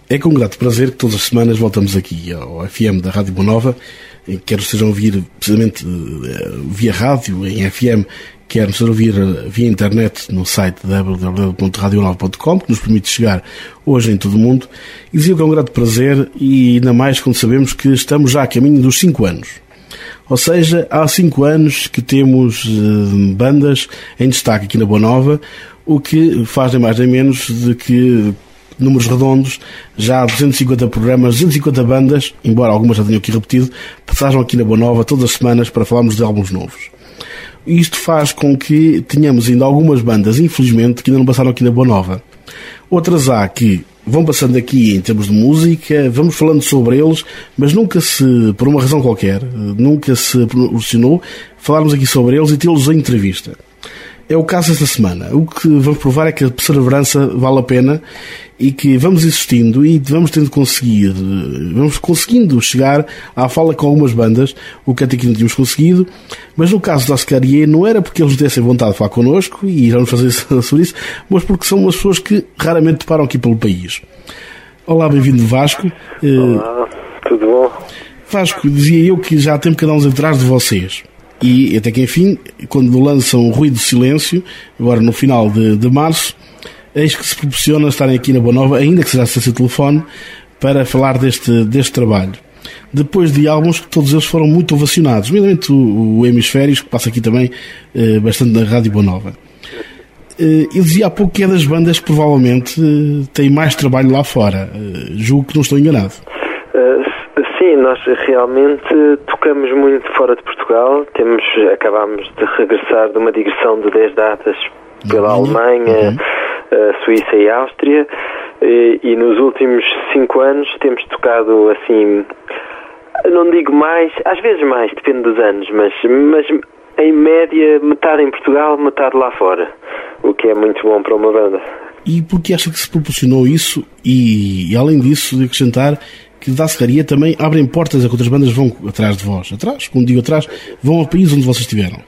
É com grato prazer que todas as semanas voltamos aqui ao FM da Rádio Bonova, quer estejam a ouvir precisamente via rádio, em FM, quer estejam a ouvir via internet no site www.radionova.com, que nos permite chegar hoje em todo o mundo. E dizia que é um grato prazer, e ainda mais quando sabemos que estamos já a caminho dos 5 anos. Ou seja, há 5 anos que temos bandas em destaque aqui na Bonova, o que faz nem mais nem menos de que, números redondos, já há 250 programas, 250 bandas, embora algumas já tenham aqui repetido, passaram aqui na Bonova todas as semanas para falarmos de álbuns novos. Isto faz com que tenhamos ainda algumas bandas, infelizmente, que ainda não passaram aqui na Bonova. Outras há que vão passando aqui em termos de música, vamos falando sobre eles, mas nunca se, por uma razão qualquer, nunca se proporcionou falarmos aqui sobre eles e tê-los em entrevista. É o caso desta semana. O que vamos provar é que a perseverança vale a pena e que vamos existindo e vamos conseguindo chegar à fala com algumas bandas, o que até aqui não tínhamos conseguido, mas no caso da Oscarie não era porque eles dessem vontade de falar connosco, e já vamos fazer sobre isso, mas porque são umas pessoas que raramente param aqui pelo país. Olá, bem-vindo, Vasco. Olá, tudo bom? Vasco, dizia eu que já há tempo que andamos atrás de vocês. E até que enfim, quando lançam o Ruído do Silêncio, agora no final de março, eis que se proporciona estarem aqui na Bonova, ainda que seja a assistência de telefone, para falar deste trabalho. Depois de álbuns que todos eles foram muito ovacionados, nomeadamente o Hemisférios, que passa aqui também bastante na Rádio Bonova. Eu dizia há pouco que é das bandas que provavelmente têm mais trabalho lá fora. Julgo que não estou enganado. Sim, nós realmente tocamos muito fora de Portugal. Acabámos de regressar de uma digressão de 10 datas pela Alemanha, Suíça e Áustria, e nos últimos 5 anos temos tocado assim, não digo mais, às vezes mais, depende dos anos, mas em média metade em Portugal, metade lá fora, o que é muito bom para uma banda. E por que acha que se proporcionou isso? E além disso, de acrescentar que da Oscarie também abrem portas a que outras bandas vão atrás de vós. Atrás, quando digo atrás, vão ao país onde vocês estiveram.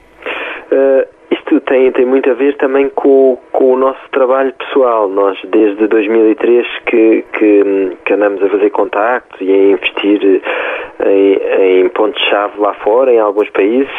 Isto tem muito a ver também com o nosso trabalho pessoal. Nós, desde 2003, que andamos a fazer contactos e a investir em pontos-chave lá fora, em alguns países.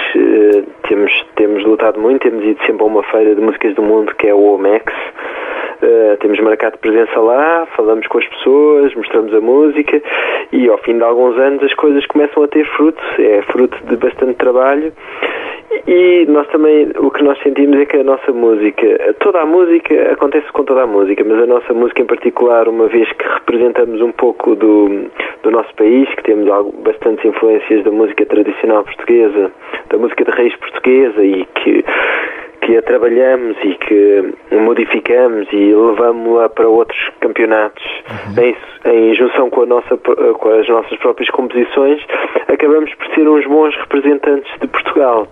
Temos lutado muito, temos ido sempre a uma feira de músicas do mundo, que é o OMEX. Temos marcado presença lá, falamos com as pessoas, mostramos a música, e ao fim de alguns anos as coisas começam a ter fruto. É fruto de bastante trabalho. E nós também, o que nós sentimos é que a nossa música, toda a música, acontece com toda a música, mas a nossa música em particular, uma vez que representamos um pouco do nosso país, que temos bastantes influências da música tradicional portuguesa, da música de raiz portuguesa, e que a trabalhamos e que modificamos e levamos-la para outros campeonatos em junção com as nossas próprias composições, acabamos por ser uns bons representantes de Portugal.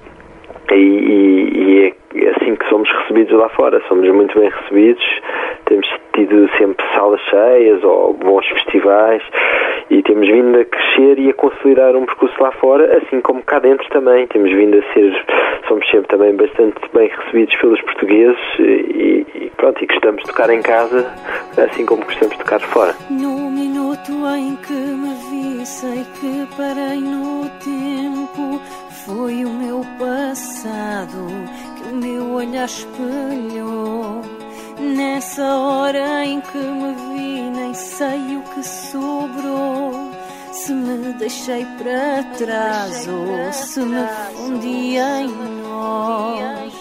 E é assim que somos recebidos lá fora, somos muito bem recebidos, temos tido sempre salas cheias ou bons festivais, e temos vindo a crescer e a consolidar um percurso lá fora, assim como cá dentro também, somos sempre também bastante bem recebidos pelos portugueses, e gostamos de tocar em casa, assim como gostamos de tocar fora. No minuto em que me vi, sei que parei no tempo. Foi o meu passado que o meu olhar espelhou. Nessa hora em que me vi, nem sei o que sobrou. Se me deixei para trás ou se me fundi em nós.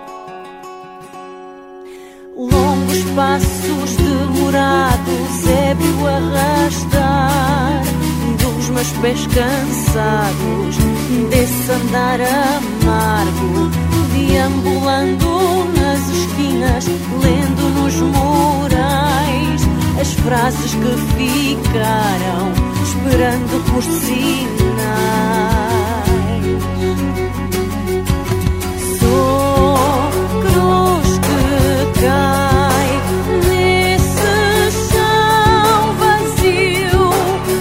Longos passos demorados, ébrio arrastar dos meus pés cansados, desse andar amargo, deambulando nas esquinas, lendo nos murais as frases que ficaram, esperando por sinais. Sou cruz que cai nesse chão vazio,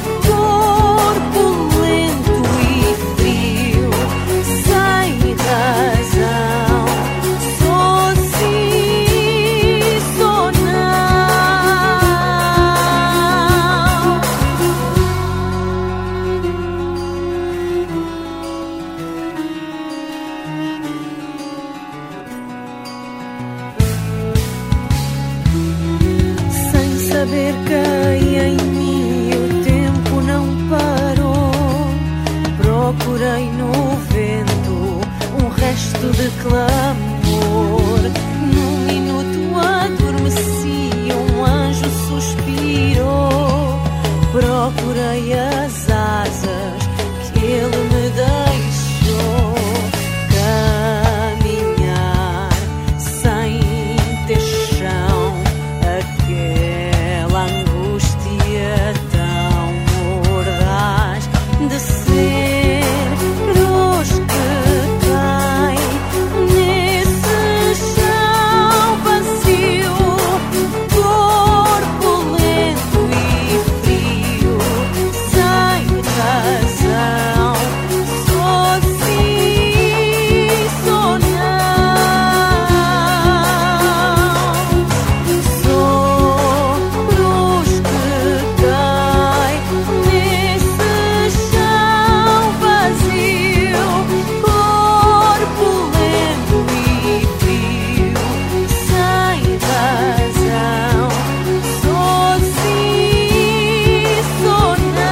corpo lento e frio, sem razão. Sou sim, sou não. cerquei em mim, o tempo não parou. Procurei no vento um resto de clamor. Num minuto adormeci, um anjo suspirou. Procurei as asas que ele me deixou. Caminhar sem ter chão, aquela angústia tão mordaz de ser cruz que cai nesse chão vazio, corpo lento e frio, sem razão, só sim, só não. Sou cruz que cai nesse chão vazio, corpo lento e frio, sem razão, só sim, só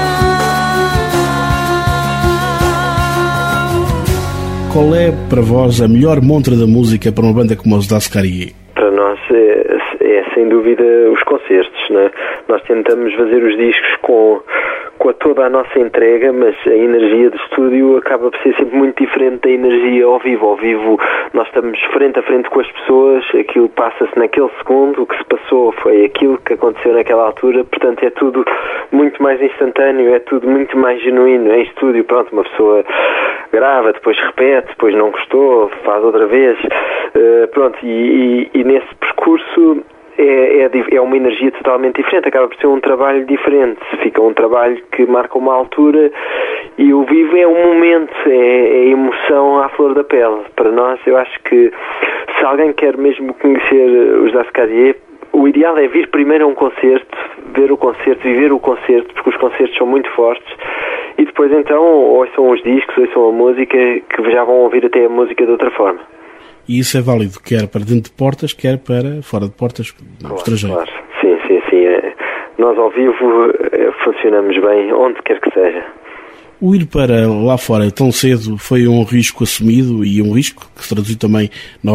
não. Qual é, para vós, a melhor montra da música para uma banda como os Dascarie? Para nós é sem dúvida os concertos, não é? Nós tentamos fazer os discos com toda a nossa entrega, mas a energia do estúdio acaba por ser sempre muito diferente da energia ao vivo. Ao vivo nós estamos frente a frente com as pessoas, aquilo passa-se naquele segundo, o que se passou foi aquilo que aconteceu naquela altura, portanto é tudo muito mais instantâneo, é tudo muito mais genuíno. Em estúdio, pronto, uma pessoa grava, depois repete, depois não gostou, faz outra vez, pronto, e nesse percurso é uma energia totalmente diferente, acaba por ser um trabalho diferente, fica um trabalho que marca uma altura, e o vivo é um momento, é emoção à flor da pele. Para nós, eu acho que se alguém quer mesmo conhecer os Dascarie, o ideal é vir primeiro a um concerto, ver o concerto, viver o concerto, porque os concertos são muito fortes, e depois então ouçam os discos, ouçam a música, que já vão ouvir até a música de outra forma. E isso é válido quer para dentro de portas, quer para fora de portas, no estrangeiro. Claro. Sim. Nós ao vivo funcionamos bem, onde quer que seja. O ir para lá fora tão cedo foi um risco assumido, e um risco que se traduziu também em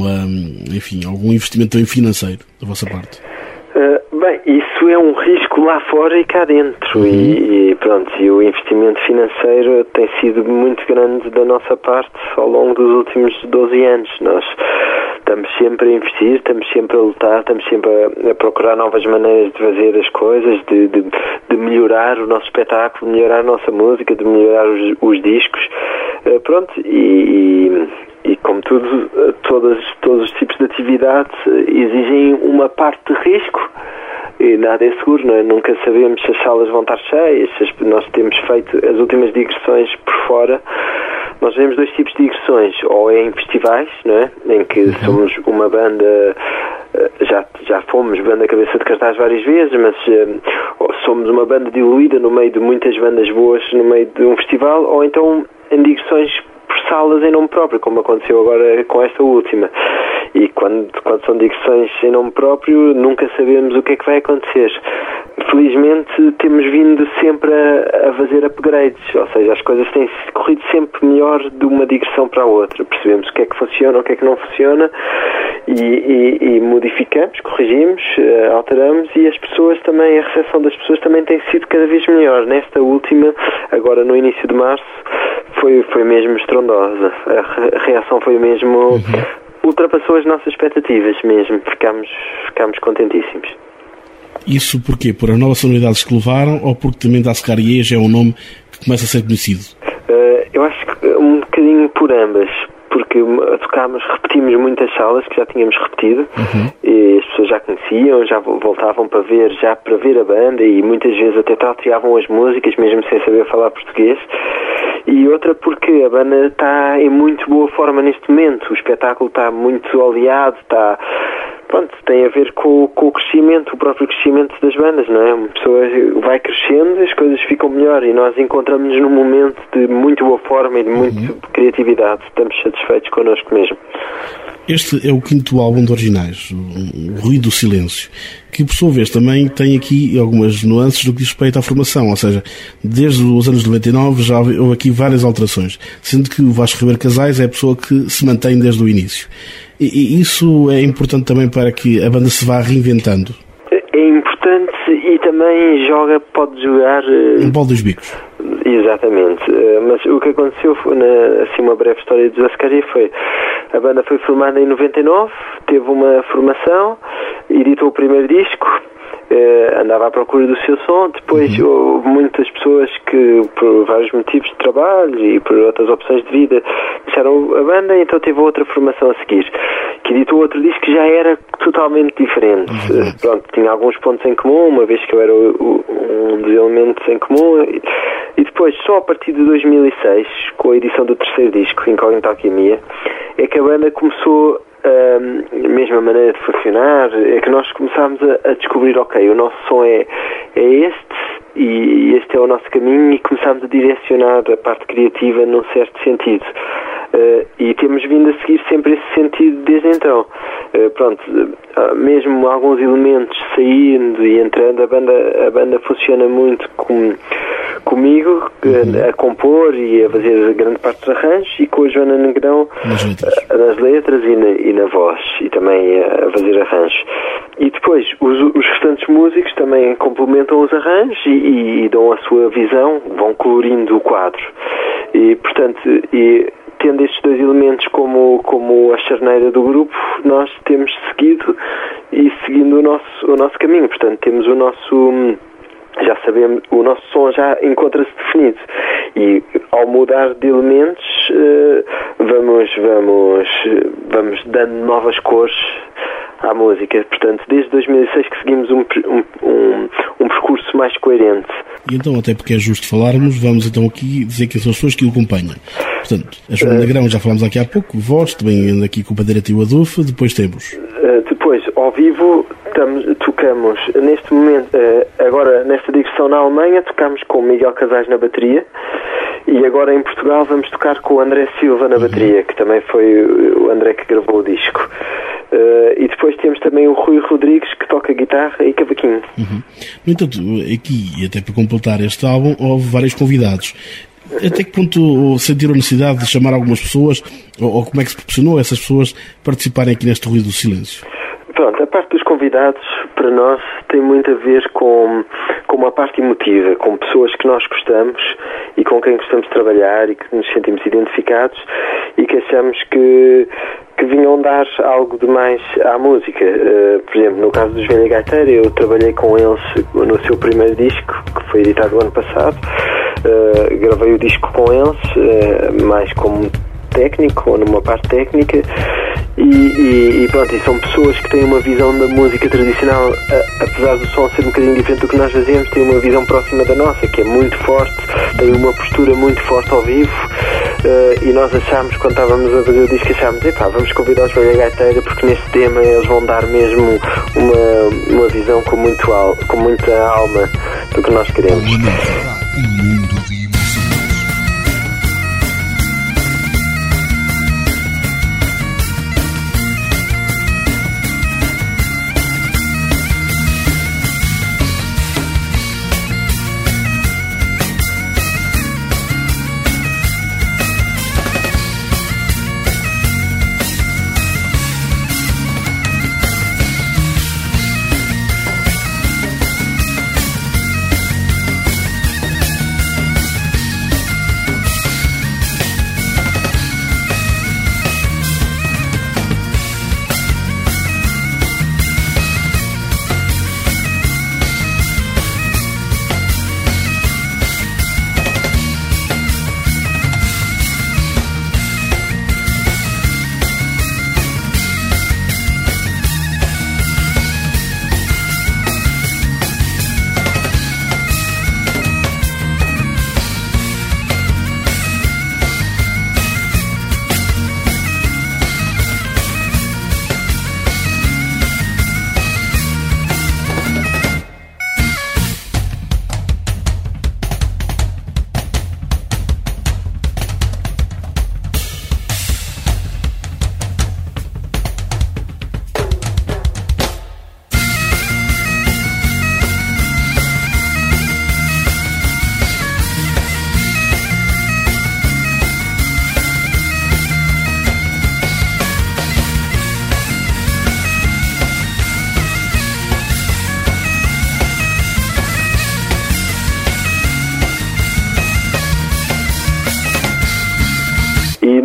algum investimento também financeiro da vossa parte? Bem, isso é um risco lá fora e cá dentro, e pronto, e o investimento financeiro tem sido muito grande da nossa parte ao longo dos últimos 12 anos. Nós estamos sempre a investir, estamos sempre a lutar, estamos sempre a procurar novas maneiras de fazer as coisas, de melhorar o nosso espetáculo, de melhorar a nossa música, de melhorar os discos, pronto, e como tudo, todos os tipos de atividade exigem uma parte de risco, e nada é seguro, não é? Nunca sabemos se as salas vão estar cheias. Nós temos feito as últimas digressões por fora. Nós vemos dois tipos de digressões, ou é em festivais, não é? Em que somos uma banda, já fomos banda cabeça de cartaz várias vezes, mas somos uma banda diluída no meio de muitas bandas boas no meio de um festival, ou então em digressões por salas em nome próprio, como aconteceu agora com esta última. E quando são digressões em nome próprio, nunca sabemos o que é que vai acontecer. Felizmente temos vindo sempre a fazer upgrades, ou seja, as coisas têm corrido sempre melhor de uma digressão para a outra. Percebemos o que é que funciona, o que é que não funciona, e modificamos, corrigimos, alteramos, e as pessoas também, a recepção das pessoas também tem sido cada vez melhor. Nesta última, agora no início de março, foi mesmo estrondosa. A reação foi mesmo... ultrapassou as nossas expectativas mesmo. Ficámos contentíssimos. Isso porquê? Por as novas sonoridades que levaram, ou porque também Dascarie já é um nome que começa a ser conhecido? Eu acho que um bocadinho por ambas, porque repetimos muitas salas que já tínhamos repetido, e as pessoas já conheciam, já voltavam para ver a banda, e muitas vezes até tateavam as músicas mesmo sem saber falar português. E outra porque a banda está em muito boa forma neste momento, o espetáculo está muito oleado, Pronto, tem a ver com o crescimento, o próprio crescimento das bandas, não é? Uma pessoa vai crescendo, as coisas ficam melhor e nós encontramos-nos num momento de muito boa forma e de muita criatividade. Estamos satisfeitos connosco mesmo. Este é o 5º álbum de Originais, o Ruído do Silêncio, que por sua vez também tem aqui algumas nuances do que diz respeito à formação, ou seja, desde os anos 99 já houve aqui várias alterações, sendo que o Vasco Ribeiro Casais é a pessoa que se mantém desde o início. E isso é importante também para que a banda se vá reinventando. É importante e também pode jogar... Um pau dos bicos. Exatamente, mas o que aconteceu foi, assim, uma breve história de Zascaria foi, a banda foi formada em 99, teve uma formação, editou o primeiro disco, andava à procura do seu som, depois houve muitas pessoas que, por vários motivos de trabalho e por outras opções de vida, deixaram a banda, então teve outra formação a seguir, que editou outro disco que já era totalmente diferente. Pronto, tinha alguns pontos em comum, uma vez que eu era um dos elementos em comum, e depois, só a partir de 2006, com a edição do terceiro disco, Incógnita Alquimia, é que a banda começou a mesma maneira de funcionar, é que nós começámos a descobrir, ok, o nosso som é este, e este é o nosso caminho, e começámos a direcionar a parte criativa num certo sentido. E temos vindo a seguir sempre esse sentido desde então. Pronto, mesmo alguns elementos saindo e entrando, a banda funciona muito comigo, a compor e a fazer grande parte dos arranjos, e com a Joana Negrão nas letras e na voz, e também a fazer arranjos. E depois os restantes músicos também complementam os arranjos e dão a sua visão, vão colorindo o quadro. E, portanto, tendo estes dois elementos como a charneira do grupo, nós temos seguido o nosso caminho. Portanto, temos o nosso... Já sabemos, o nosso som já encontra-se definido, e ao mudar de elementos vamos dando novas cores à música. Portanto, desde 2006 que seguimos um percurso mais coerente. E então, até porque é justo falarmos, vamos então aqui dizer que são as pessoas que o acompanham. Portanto, a Joana Negrão já falámos aqui há pouco, voz, também aqui com o Padeirete e o Adolfo, depois temos... Depois, ao vivo, tocamos, neste momento, agora nesta digressão na Alemanha, tocamos com o Miguel Casais na bateria, e agora em Portugal vamos tocar com o André Silva na bateria, que também foi o André que gravou o disco. E depois temos também o Rui Rodrigues, que toca guitarra e cavaquinho. No entanto, aqui, e até para completar este álbum, houve vários convidados. Até que ponto sentiram a necessidade de chamar algumas pessoas, ou como é que se proporcionou a essas pessoas participarem aqui neste Ruído do Silêncio? Pronto, a parte dos convidados, para nós, tem muito a ver com uma parte emotiva, com pessoas que nós gostamos e com quem gostamos de trabalhar e que nos sentimos identificados e que achamos que vinham dar algo de mais à música. Por exemplo, no caso dos Velha Gaiteira, eu trabalhei com eles no seu primeiro disco, que foi editado o ano passado. Gravei o disco com eles, mais como técnico, ou numa parte técnica, e pronto, e são pessoas que têm uma visão da música tradicional, apesar do som ser um bocadinho diferente do que nós fazemos, têm uma visão próxima da nossa, que é muito forte, tem uma postura muito forte ao vivo, e nós achámos, quando estávamos a fazer o disco, vamos convidar os Velha Gaiteira, porque nesse tema eles vão dar mesmo uma visão com muita alma do que nós queremos.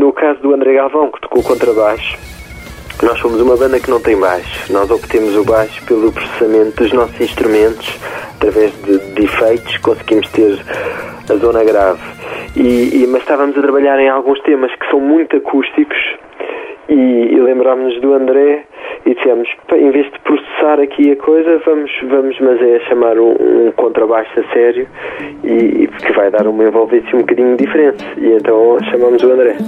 no caso do André Galvão, que tocou contrabaixo, nós somos uma banda que não tem baixo. Nós obtemos o baixo pelo processamento dos nossos instrumentos, através de efeitos, conseguimos ter a zona grave. Mas estávamos a trabalhar em alguns temas que são muito acústicos e lembrámos-nos do André e dissemos, em vez de processar aqui a coisa, vamos mas é chamar um contrabaixo a sério e que vai dar uma envolvência um bocadinho diferente. E então chamamos o André.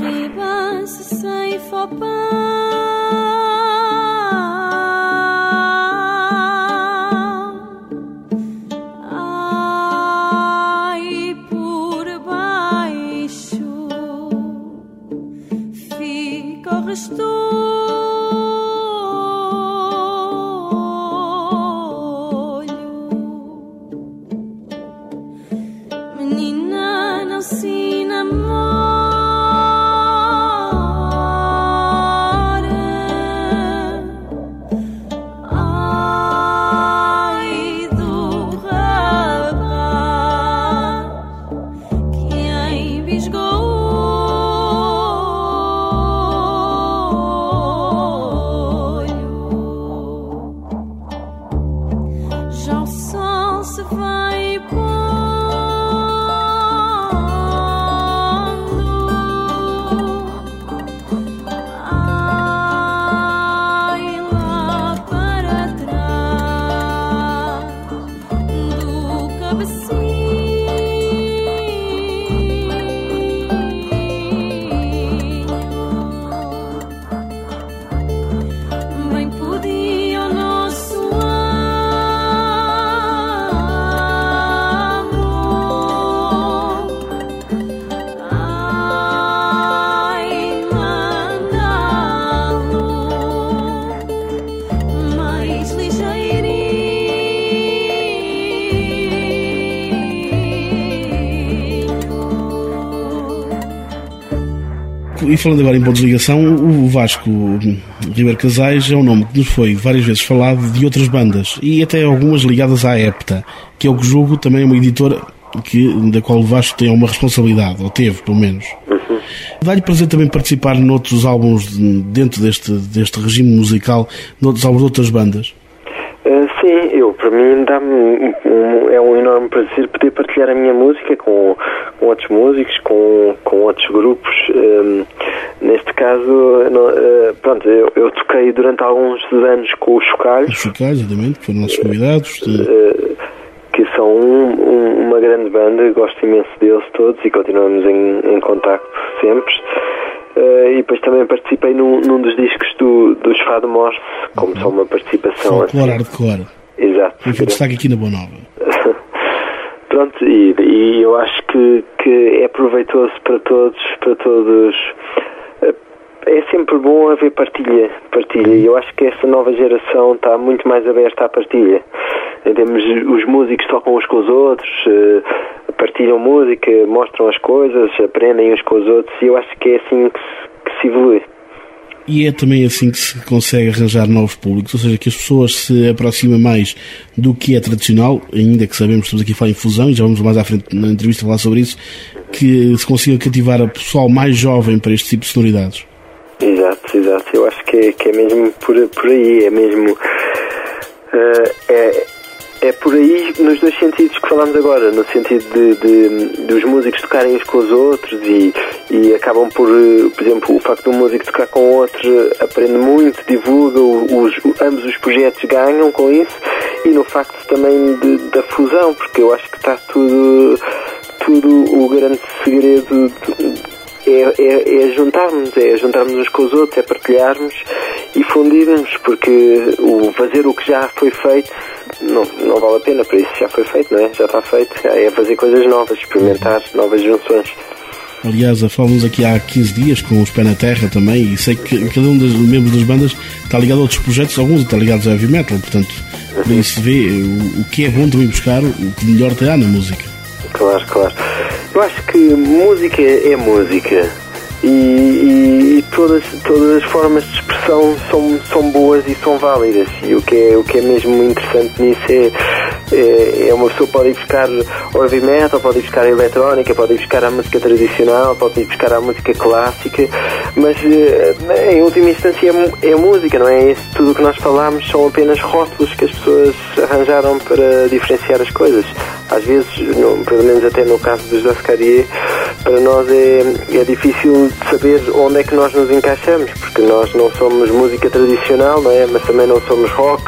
Menina, não se enamora. Ai do rapaz que embisgou. Já o sol se vai pondo. Ai, lá para trás do cabecinho. Bem podia o nosso E falando agora em boa desligação, o Vasco Ribeiro Casais é um nome que nos foi várias vezes falado de outras bandas e até algumas ligadas à Epta, que é o que julgo também é uma editora da qual o Vasco tem uma responsabilidade, ou teve pelo menos. Dá-lhe prazer também participar noutros álbuns dentro deste regime musical, noutros álbuns de outras bandas? Sim, para mim é um enorme prazer poder partilhar a minha música com outros músicos, com outros grupos. Neste caso, pronto, eu toquei durante alguns anos com os Chocalhos. Os Chocalhos, exatamente, que foram nossos convidados. Que são uma grande banda, gosto imenso deles todos e continuamos em contacto sempre. E depois também participei num dos discos dos Fado Morse, como só uma participação. Folclore hardcore. Exato. E foi destaque aqui na Boa Nova. Pronto, e eu acho que é proveitoso para todos. É sempre bom haver partilha. E eu acho que essa nova geração está muito mais aberta à partilha. Os músicos tocam uns com os outros, partilham música, mostram as coisas, aprendem uns com os outros, e eu acho que é assim que se evolui. E é também assim que se consegue arranjar novos públicos, ou seja, que as pessoas se aproximam mais do que é tradicional, ainda que sabemos que estamos aqui a falar em fusão, e já vamos mais à frente na entrevista falar sobre isso, que se consiga cativar a pessoal mais jovem para este tipo de sonoridades. Exato. Eu acho que é mesmo por aí, é mesmo... É por aí nos dois sentidos que falamos agora, no sentido dos músicos tocarem uns com os outros e acabam por exemplo, o facto de um músico tocar com o outro aprende muito, divulga, ambos os projetos ganham com isso, e no facto também da fusão, porque eu acho que está tudo o grande segredo é juntarmos uns com os outros, é partilharmos e fundirmos, porque fazer o que já foi feito não vale a pena, para isso já foi feito, não é? Já está feito, é fazer coisas novas, experimentar novas junções. Aliás, falamos aqui há 15 dias com os Pé na Terra também, e sei que cada um dos membros das bandas está ligado a outros projetos, alguns estão ligados ao heavy metal, portanto, por aí se vê o que é bom também buscar, o que melhor terá na música. Claro. Eu acho que música é música e todas as formas de expressão são boas e são válidas, e o que é mesmo interessante nisso Uma pessoa pode ir buscar o heavy metal, pode ir buscar a eletrónica, pode ir buscar a música tradicional, pode ir buscar a música clássica, mas em última instância é música, não é? Tudo o que nós falamos são apenas rótulos que as pessoas arranjaram para diferenciar as coisas. Às vezes, pelo menos até no caso dos José Carrier, para nós é difícil saber onde é que nós nos encaixamos, porque nós não somos música tradicional, não é? Mas também não somos rock.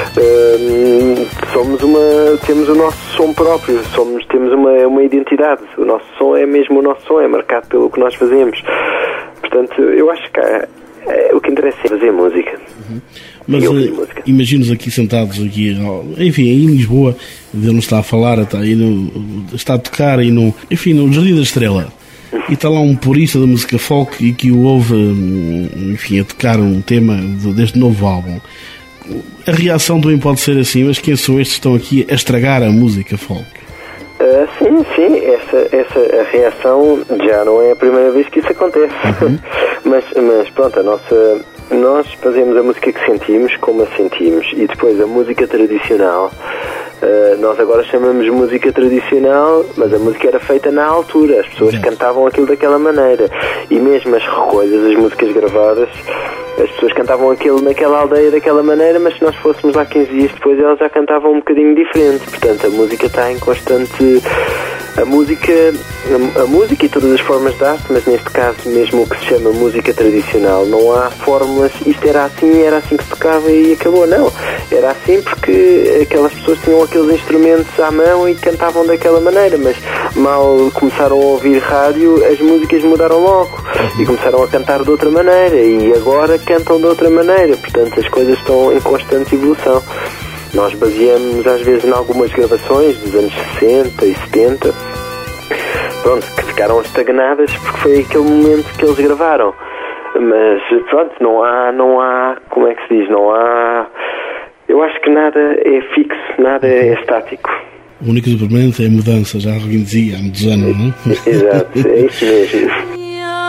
Temos o nosso som próprio, temos uma identidade. O nosso som é mesmo o nosso som, é marcado pelo que nós fazemos. Portanto, eu acho que o que interessa é fazer música. Mas imagina-nos aqui sentados aqui, enfim, aí em Lisboa, ele não está a falar, está a tocar aí no Jardim da Estrela. E está lá um purista da música folk e que o ouve, enfim, a tocar um tema deste novo álbum. A reação também pode ser assim, mas quem são estes que estão aqui a estragar a música folk? Sim, essa reação já não é a primeira vez que isso acontece. Mas pronto, nós fazemos a música que sentimos, como a sentimos, e depois a música tradicional. Nós agora chamamos música tradicional, mas a música era feita na altura, as pessoas cantavam aquilo daquela maneira, e mesmo as recolhas, as músicas gravadas, as pessoas cantavam aquilo naquela aldeia daquela maneira, mas se nós fôssemos lá 15 dias depois elas já cantavam um bocadinho diferente. Portanto, a música está em constante... A música e todas as formas de arte, mas neste caso mesmo o que se chama música tradicional, não há fórmulas, isto era assim que se tocava e acabou, não. Era assim porque aquelas pessoas tinham aqueles instrumentos à mão e cantavam daquela maneira, mas mal começaram a ouvir rádio, as músicas mudaram logo e começaram a cantar de outra maneira e agora cantam de outra maneira. Portanto, as coisas estão em constante evolução. Nós baseamos às vezes em algumas gravações dos anos 60 e 70, pronto, que ficaram estagnadas porque foi aquele momento que eles gravaram. Mas pronto, não há, como é que se diz, eu acho que nada é fixo, nada é estático. O único permanente é a mudança, já alguém dizia há muitos anos, não é? Exato, é isso mesmo.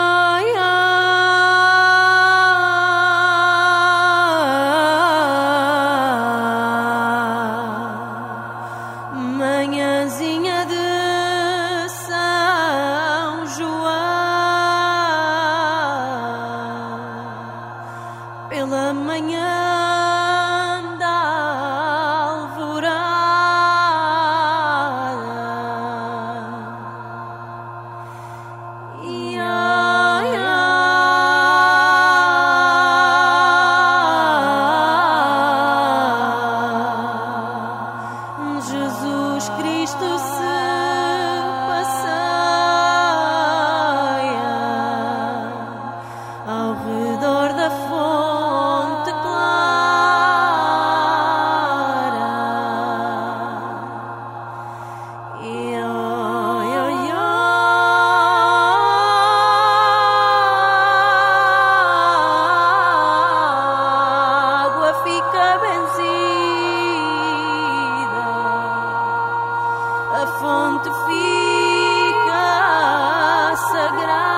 Manhãzinha de São João, pela manhã da alvorada, Jesus Cristo se passeia ao redor da fonte clara. E a água fica benzida, a fonte fica sagrada.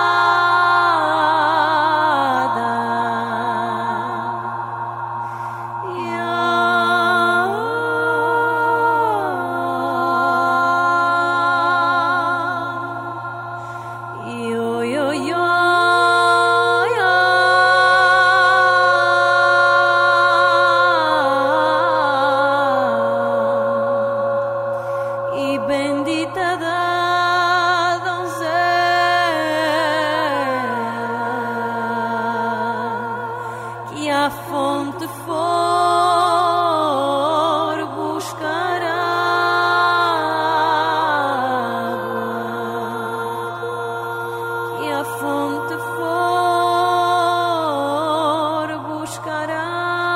E bendita da donzela que à fonte for buscar água, que à fonte for buscar água.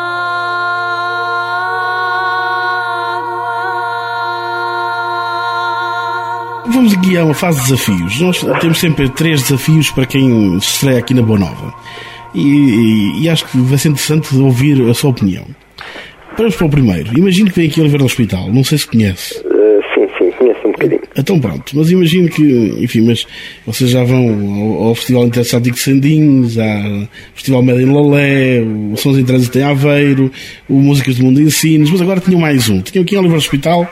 Vamos aqui a uma fase de desafios. Nós temos sempre 3 desafios para quem se estreia aqui na Boa Nova. E acho que vai ser interessante ouvir a sua opinião. Vamos para o primeiro. Imagino que vem aqui a Oliveira do Hospital. Não sei se conhece. Sim, conheço um bocadinho. Então pronto, mas imagino que, enfim, mas vocês já vão ao Festival Intersântico de Sandinhos, ao Festival Médio em Lolé, o Sons em Trânsito em Aveiro, o Músicas do Mundo em Sines, mas agora tinham mais um. Tinham aqui em Oliveira Hospital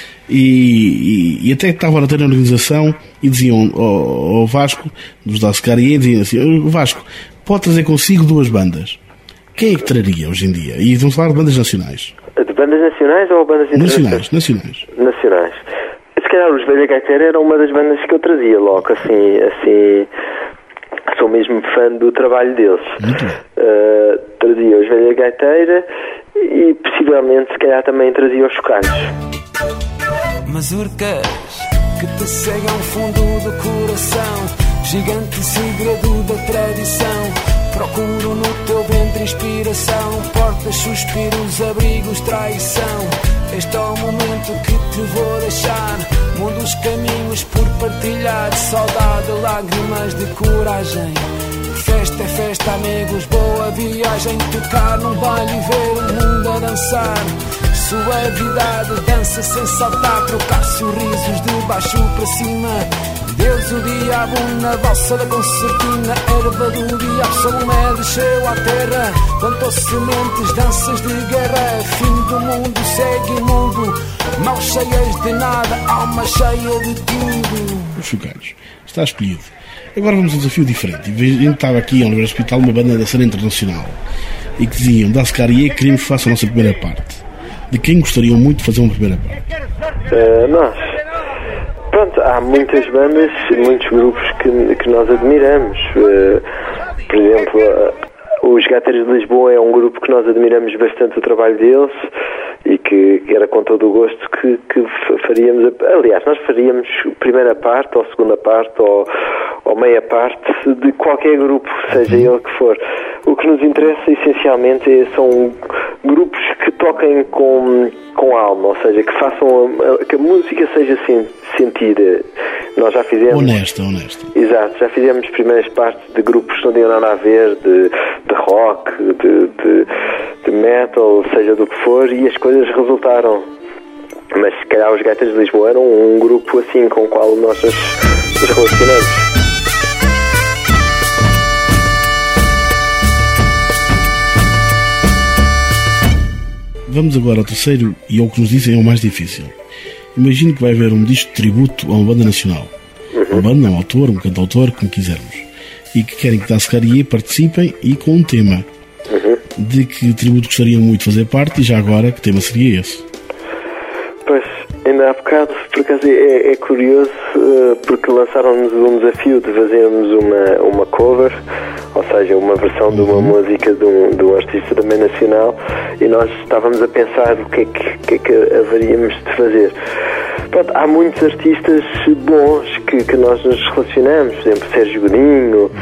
e até estavam a ter a organização e diziam ao Vasco, dos da Secaria, diziam assim: o Vasco pode trazer consigo 2 bandas. Quem é que traria hoje em dia? E vamos falar de bandas nacionais. De bandas nacionais ou bandas internacionais? Nacionais. Se calhar os Velha Gaiteira era uma das bandas que eu trazia logo, assim sou mesmo fã do trabalho deles. Muito bem. Trazia os Velha Gaiteira e possivelmente se calhar também trazia os Chocalhos. Mazurcas que te cegam fundo do coração, gigante segredo da tradição. Procuro no teu ventre inspiração, portas, suspiros, abrigos, traição. Este é o momento que te vou deixar, mundos, caminhos por partilhar. Saudade, lágrimas de coragem. Festa é festa, amigos, boa viagem. Tocar num baile e ver o mundo a dançar. Suavidade, dança sem saltar. Trocar sorrisos de baixo para cima. Deus o diabo na valsa da concertina. Erva do diabo, Salomé desceu à terra. Plantou sementes, danças de guerra. Fim do mundo, segue imundo. Mãos cheias de nada, alma cheia de tudo. Os Chocalhos, está escolhido. Agora vamos a um desafio diferente. Estava aqui em Oliveira Hospital uma banda da cena internacional e que diziam: da Secaria, queremos que faça a nossa primeira parte. De quem gostariam muito de fazer uma primeira parte? Nós. Pronto, há muitas bandas, muitos grupos que nós admiramos. Por exemplo, os Gaiteiros de Lisboa é um grupo que nós admiramos bastante o trabalho deles e que era com todo o gosto que faríamos. Aliás, nós faríamos a primeira parte, ou a segunda parte, ou meia parte de qualquer grupo, seja ele que for. O que nos interessa essencialmente são grupos que toquem com alma, ou seja, que façam que a música seja sentida. Nós já fizemos... Honesta. Exato, já fizemos primeiras partes de grupos que não tinham nada a ver, de rock, de metal, seja do que for, e as coisas resultaram. Mas se calhar os Gaiteiros de Lisboa eram um grupo assim com o qual nós nos relacionamos. Vamos agora ao terceiro e ao que nos dizem é o mais difícil. Imagino que vai haver um disco de tributo a uma banda nacional. Uma banda, um autor, um cantautor, como quisermos. E que querem que da Secaria participem e com um tema. De que tributo gostariam muito de fazer parte e já agora, que tema seria esse? Pois, ainda há bocado, por acaso é curioso, porque lançaram-nos um desafio de fazermos uma cover, ou seja, uma versão de uma música de um artista também nacional, e nós estávamos a pensar o que é que haveríamos de fazer. Pronto, há muitos artistas bons que nós nos relacionamos, por exemplo, Sérgio Godinho,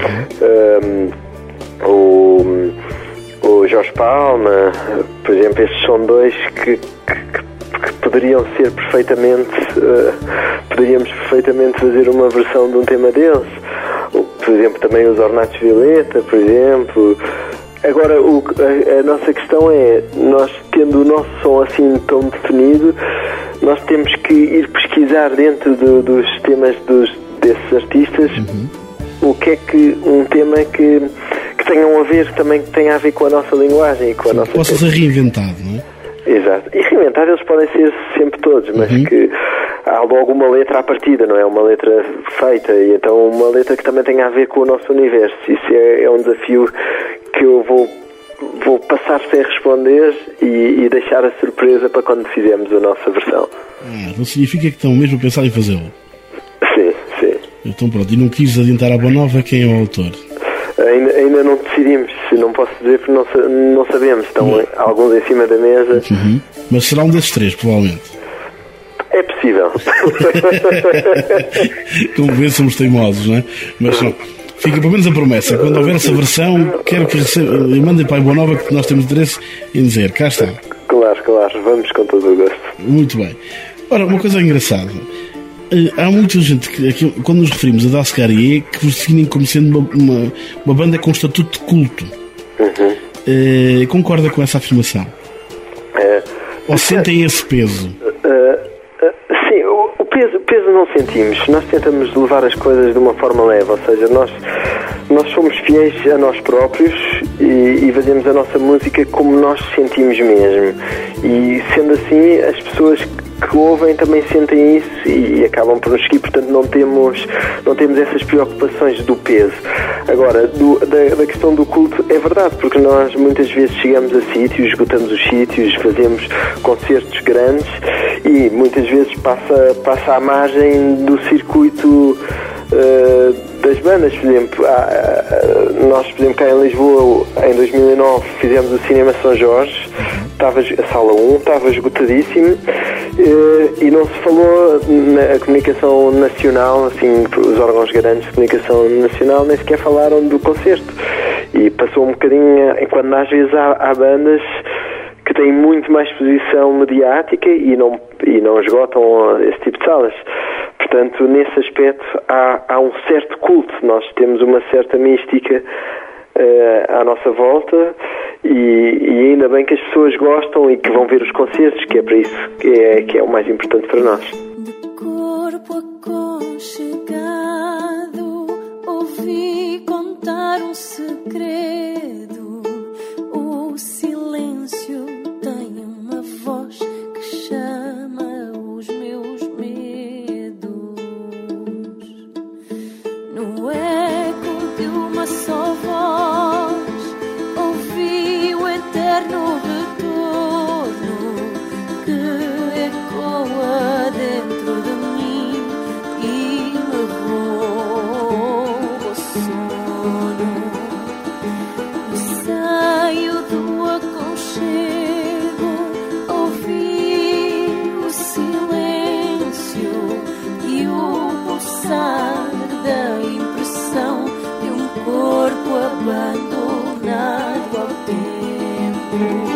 o Jorge Palma, por exemplo, estes são dois que poderiam ser perfeitamente, poderíamos perfeitamente fazer uma versão de um tema deles. Por exemplo, também os Ornatos Violeta, por exemplo. Agora, a nossa questão é, nós tendo o nosso som assim tão definido, nós temos que ir pesquisar dentro dos temas desses artistas o que é que um tema que tenham a ver, também que tenha a ver com a nossa linguagem e com a nossa... Possa ser reinventado, não é? Exato. E reinventar eles podem ser sempre todos, mas que há logo uma letra à partida, não é? Uma letra feita, e então uma letra que também tenha a ver com o nosso universo. Isso é um desafio que eu vou passar sem responder e deixar a surpresa para quando fizermos a nossa versão. Não significa que estão mesmo a pensar em fazê-lo? Sim. Então pronto, e não quis adiantar à Boa Nova quem é o autor? Ainda não decidimos, não posso dizer porque não sabemos, estão alguns em cima da mesa. Mas será um desses três, provavelmente. É possível. Como vê, somos teimosos, não é? Mas não. Fica pelo menos a promessa, quando houver essa versão, quero que mandem para a Boa Nova que nós temos interesse em dizer, cá está. Claro, vamos com todo o gosto. Muito bem. Ora, uma coisa engraçada. Há muita gente que, quando nos referimos a da Secaria, que vos definem como sendo uma banda com estatuto de culto. Concorda com essa afirmação? Ou sentem esse peso? Sim, o peso não sentimos. Nós tentamos levar as coisas de uma forma leve, ou seja, nós somos fiéis a nós próprios e fazemos a nossa música como nós sentimos mesmo. E sendo assim, as pessoas que ouvem também sentem isso e acabam por nos seguir, portanto não temos essas preocupações do peso. Agora, da questão do culto, é verdade, porque nós muitas vezes chegamos a sítios, esgotamos os sítios, fazemos concertos grandes e muitas vezes passa à margem do circuito das bandas. Por exemplo, nós, por exemplo, cá em Lisboa, em 2009, fizemos o Cinema São Jorge, a Sala 1 estava esgotadíssimo e não se falou na comunicação nacional, assim, os órgãos grandes de comunicação nacional nem sequer falaram do concerto. E passou um bocadinho, enquanto às vezes há bandas que têm muito mais exposição mediática e não esgotam esse tipo de salas. Portanto, nesse aspecto há um certo culto, nós temos uma certa mística à nossa volta e ainda bem que as pessoas gostam e que vão ver os concertos, que é para isso que é o mais importante para nós. De corpo aconchegado, ouvi contar um segredo. O silêncio tem uma voz que chama os meus medos. No eco de uma só voz, ouvi o eterno retorno que ecoa dentro de mim e me rouba o sono. No seio do aconchego, ouvi o silêncio e o pulsar da impressão de um corpo abandonado ao tempo.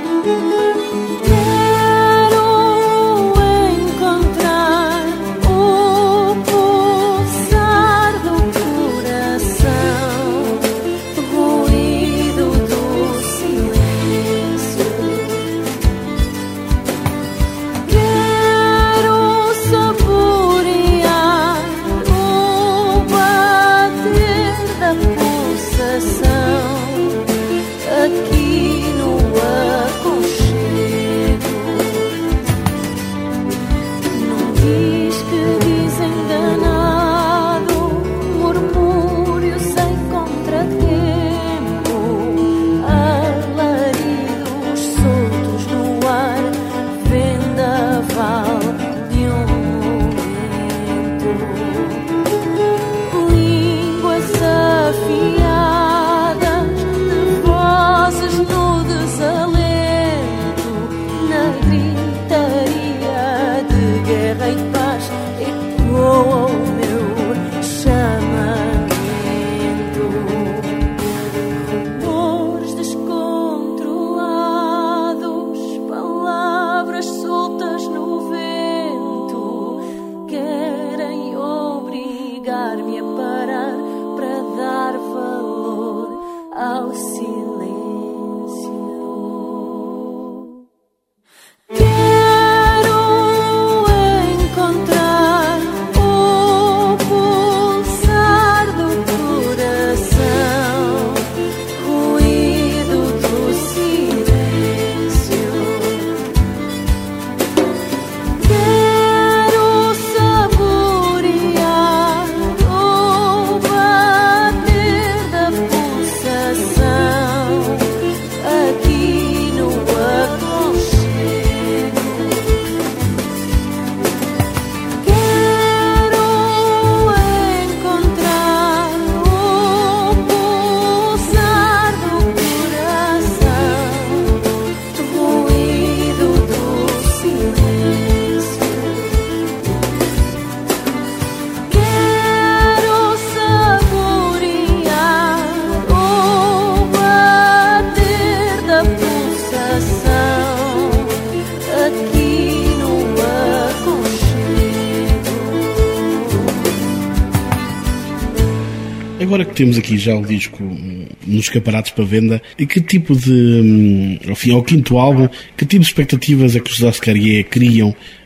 Agora que temos aqui já o disco nos escaparates para venda, e que tipo de, ao quinto álbum, que tipo de expectativas é que os Oscar criam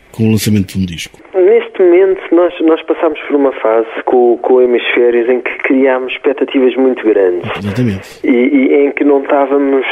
com o lançamento de um disco? Neste momento nós passámos por uma fase com o Hemisférios em que criámos expectativas muito grandes. Exatamente. E em que não estávamos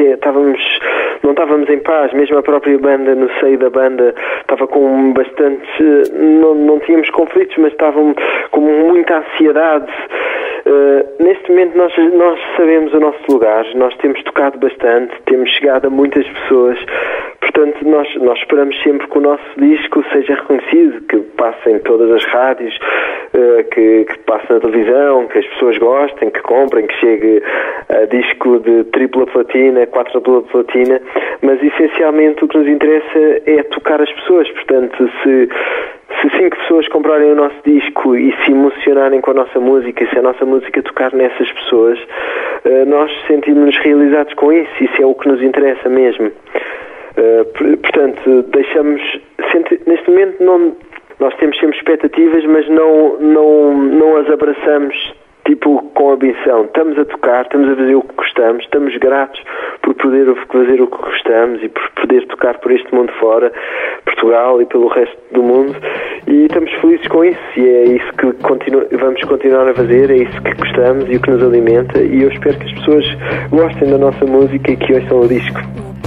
em paz, mesmo a própria banda, no seio da banda, estava com bastante, não tínhamos conflitos, mas estavam com muita ansiedade. Neste momento nós sabemos o nosso lugar, nós temos tocado bastante, temos chegado a muitas pessoas, portanto nós esperamos sempre que o nosso disco seja reconhecido, que passe em todas as rádios, que passe na televisão, que as pessoas gostem, que comprem, que chegue a disco de tripla platina, quádrupla platina, mas essencialmente o que nos interessa é tocar as pessoas. Portanto, se 5 pessoas comprarem o nosso disco e se emocionarem com a nossa música, e se a nossa música tocar nessas pessoas, nós sentimos-nos realizados com isso. Isso é o que nos interessa mesmo. Portanto, neste momento nós temos sempre expectativas, mas não as abraçamos com ambição. Estamos a tocar, estamos a fazer o que gostamos, estamos gratos por poder fazer o que gostamos e por poder tocar por este mundo fora, Portugal e pelo resto do mundo, e estamos felizes com isso, e é isso que vamos continuar a fazer, é isso que gostamos e o que nos alimenta, e eu espero que as pessoas gostem da nossa música e que ouçam o disco.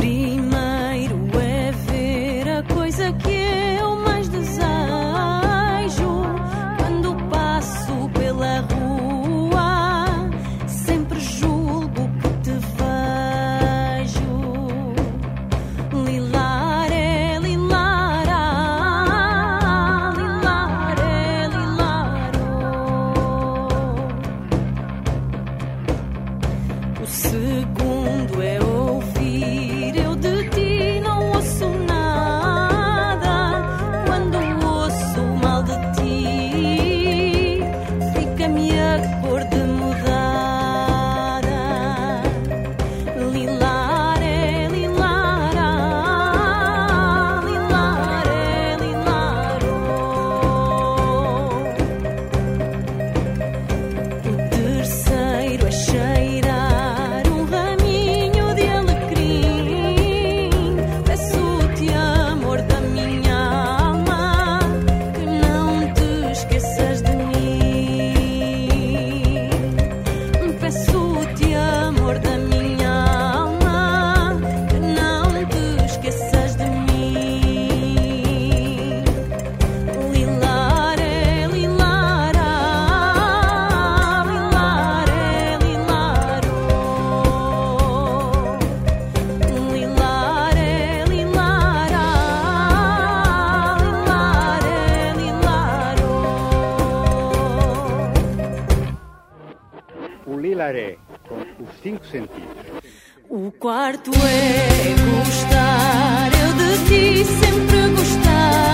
Com os 5 sentidos. O quarto é gostar, eu de ti sempre gostei,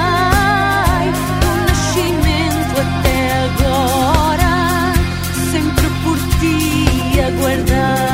do nascimento até agora, sempre por ti aguardei.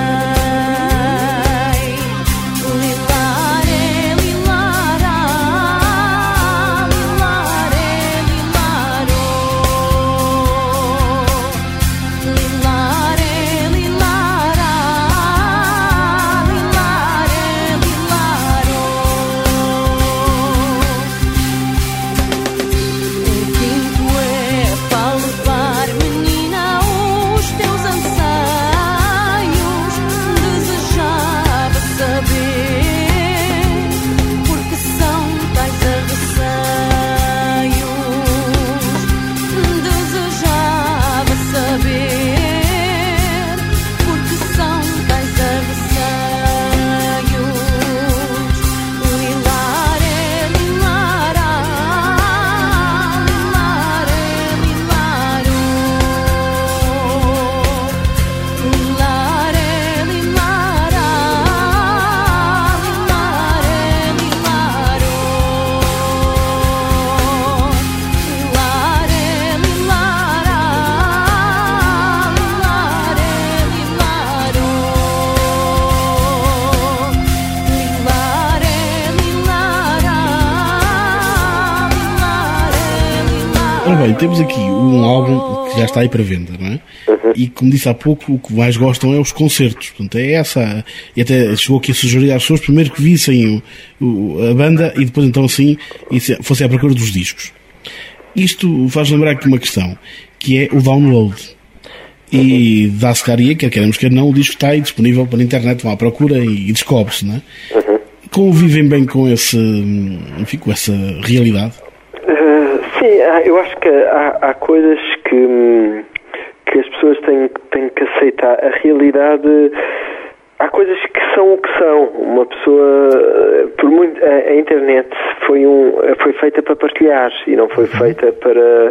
Ora bem, temos aqui um álbum que já está aí para venda, não é? E como disse há pouco, o que mais gostam é os concertos. Portanto, é essa. E até chegou aqui a sugerir às pessoas primeiro que vissem a banda e depois então assim fossem à procura dos discos. Isto faz lembrar aqui uma questão, que é o download. E dá-se caria, quer queremos, quer não, o disco está aí disponível para a internet, vão à procura e descobre-se, não é? Convivem bem com essa realidade? Sim, eu acho que há coisas que as pessoas têm que aceitar. A realidade, há coisas que são o que são. Uma pessoa, a internet foi feita para partilhar e não foi feita para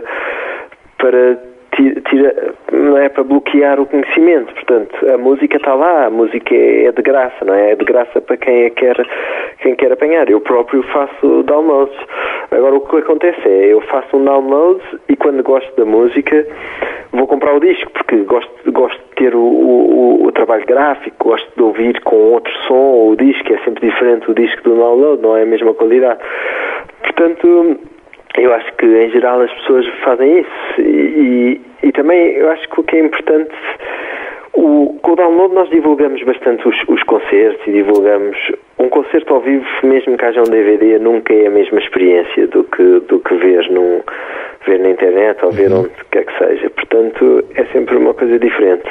não é para bloquear o conhecimento. Portanto, a música está lá, a música é de graça, não é? É de graça para quem quer apanhar. Eu próprio faço downloads. Agora, o que acontece é, eu faço um download e quando gosto da música vou comprar o disco, porque gosto de ter o trabalho gráfico, gosto de ouvir com outro som. O disco é sempre diferente do disco do download, não é a mesma qualidade. Portanto, eu acho que em geral as pessoas fazem isso e também eu acho que o que é importante, com o download nós divulgamos bastante os concertos e divulgamos um concerto ao vivo, mesmo que haja um DVD, nunca é a mesma experiência do que ver na internet ou ver onde quer que seja. Portanto, é sempre uma coisa diferente.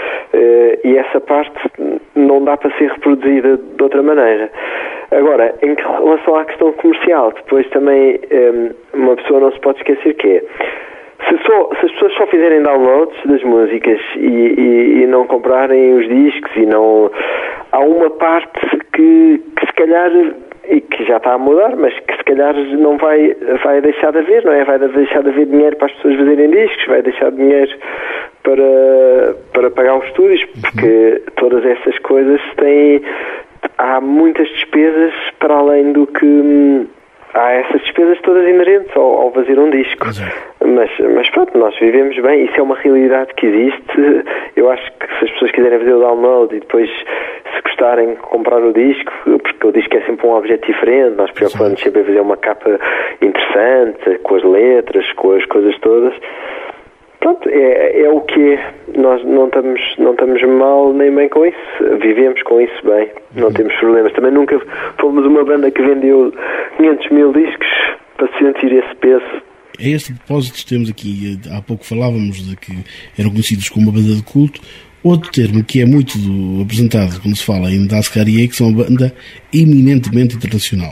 E essa parte não dá para ser reproduzida de outra maneira. Agora, em relação à questão comercial, depois também uma pessoa não se pode esquecer que é, se as pessoas só fizerem downloads das músicas e não comprarem os discos e não... Há uma parte que se calhar, e que já está a mudar, mas que se calhar não vai deixar de haver, não é? Vai deixar de haver dinheiro para as pessoas fazerem discos, vai deixar de dinheiro para pagar os estúdios, porque todas essas coisas há muitas despesas para além do que... Há essas despesas todas inerentes ao fazer um disco. Mas pronto, nós vivemos bem, isso é uma realidade que existe. Eu acho que se as pessoas quiserem fazer o download e depois, se gostarem, comprar o disco, porque o disco é sempre um objeto diferente, nós preocupamos sempre em fazer uma capa interessante, com as letras, com as coisas todas. Pronto, é o que é. Nós não estamos mal nem bem com isso. Vivemos com isso bem. Não temos problemas. Também nunca fomos uma banda que vendeu 500 mil discos para sentir esse peso. A este propósito, temos aqui, há pouco falávamos de que eram conhecidos como uma banda de culto. Outro termo que é muito apresentado quando se fala em Das Carie, que são uma banda eminentemente internacional.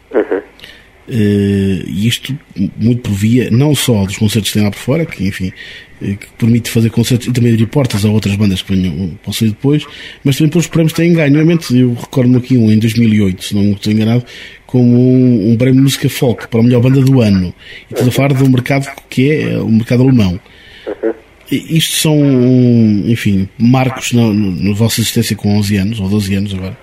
E isto muito por via não só dos concertos que têm lá por fora, que enfim, que permite fazer concertos e também abrir portas a outras bandas que possam sair depois, mas também pelos prémios que têm ganho. Normalmente, eu recordo-me aqui em 2008, se não me estou enganado, como um prémio de música folk para a melhor banda do ano. E estou a falar de um mercado que é o mercado alemão. Isto são, enfim, marcos na vossa existência com 11 anos, ou 12 anos agora?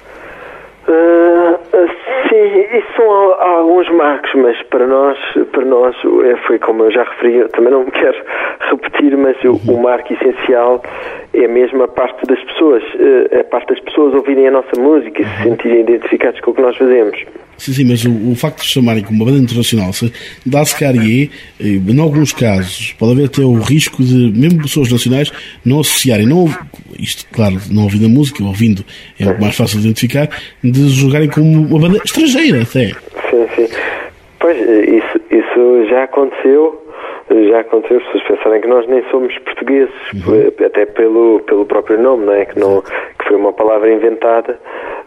Sim, isso são alguns marcos, mas para nós foi como eu já referi, eu também não me quero repetir, mas o marco essencial é mesmo a parte das pessoas, a parte das pessoas ouvirem a nossa música e se sentirem identificados com o que nós fazemos. Sim, mas o facto de chamarem como uma banda internacional, Das Carie, em alguns casos, pode haver até o risco de, mesmo pessoas nacionais, não associarem, isto, claro, não ouvindo a música, ouvindo é muito mais fácil de identificar, de julgarem como uma banda estrangeira até. Sim. Pois, isso já aconteceu. Já aconteceu, as pessoas pensarem que nós nem somos portugueses, até pelo próprio nome, não é? Que foi uma palavra inventada.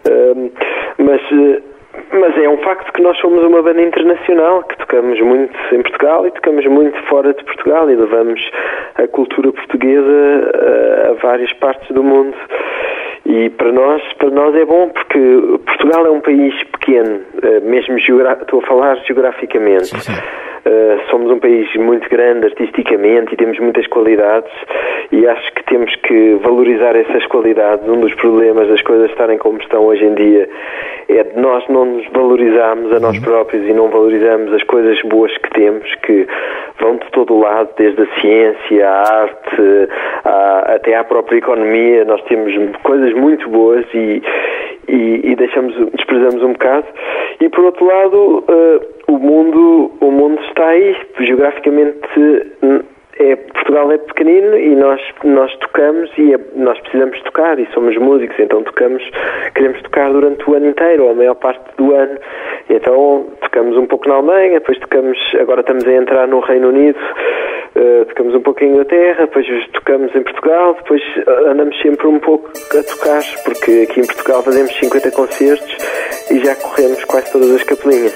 Mas é um facto que nós somos uma banda internacional, que tocamos muito em Portugal e tocamos muito fora de Portugal e levamos a cultura portuguesa a várias partes do mundo. E para nós é bom porque Portugal é um país pequeno, mesmo estou a falar geograficamente. Sim. Somos um país muito grande artisticamente e temos muitas qualidades e acho que temos que valorizar essas qualidades. Um dos problemas das coisas estarem como estão hoje em dia é de nós não nos valorizarmos a nós próprios e não valorizamos as coisas boas que temos, que vão de todo o lado, desde a ciência, a arte, até à própria economia. Nós temos coisas muito boas e desprezamos um bocado. E por outro lado, o mundo está aí, geograficamente. Portugal é pequenino e nós tocamos e nós precisamos tocar e somos músicos, então queremos tocar durante o ano inteiro, ou a maior parte do ano. E então tocamos um pouco na Alemanha, depois agora estamos a entrar no Reino Unido, tocamos um pouco em Inglaterra, depois tocamos em Portugal, depois andamos sempre um pouco a tocar, porque aqui em Portugal fazemos 50 concertos e já corremos quase todas as capelinhas.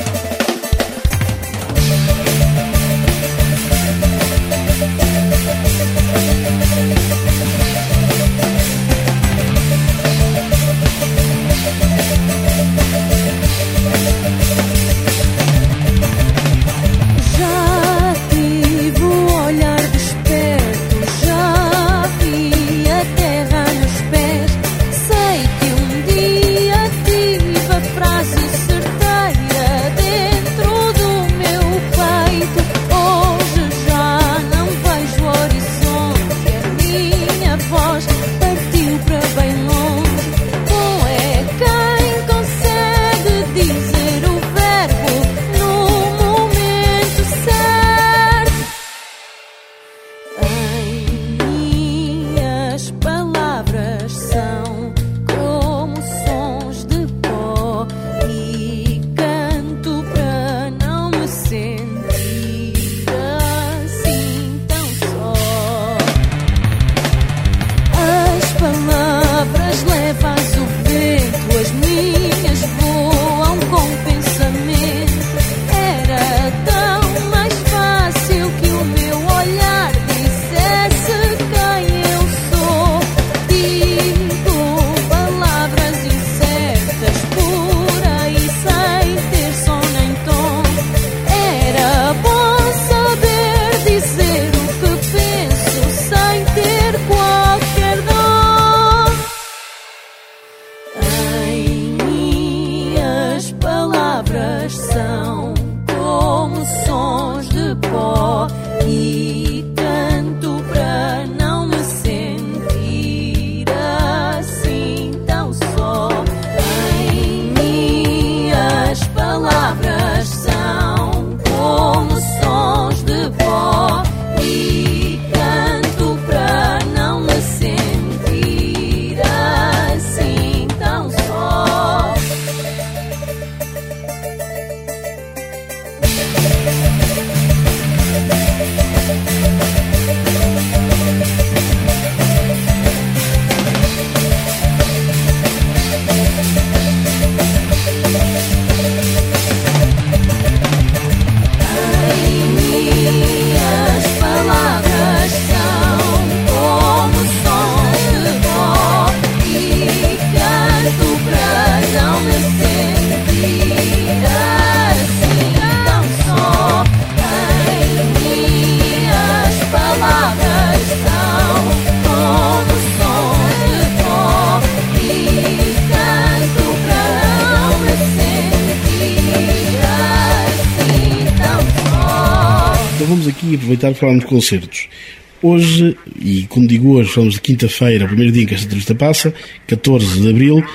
Aqui aproveitar para falar nos concertos. Hoje, e como digo hoje, falamos de quinta-feira, o primeiro dia em que esta entrevista passa, 14 de Abril,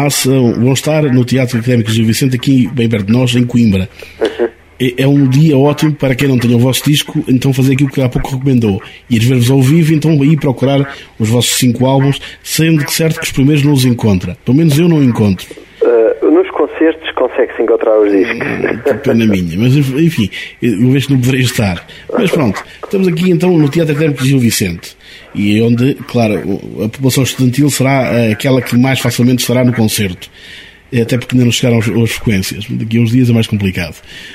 vão estar no Teatro Académico Gil Vicente, aqui bem perto de nós, em Coimbra. É um dia ótimo para quem não tenha o vosso disco, então fazer aquilo que há pouco recomendou, ir ver-vos ao vivo, então aí procurar os vossos 5 álbuns, sendo que certo que os primeiros não os encontra. Pelo menos eu não encontro. Nos concertos consegue-se encontrar os discos. Pena minha, mas enfim, eu vejo que não poderei estar. Mas pronto, estamos aqui então no Teatro Académico de Gil Vicente, e onde, claro, a população estudantil será aquela que mais facilmente estará no concerto, até porque ainda não chegaram às frequências, daqui a uns dias é mais complicado.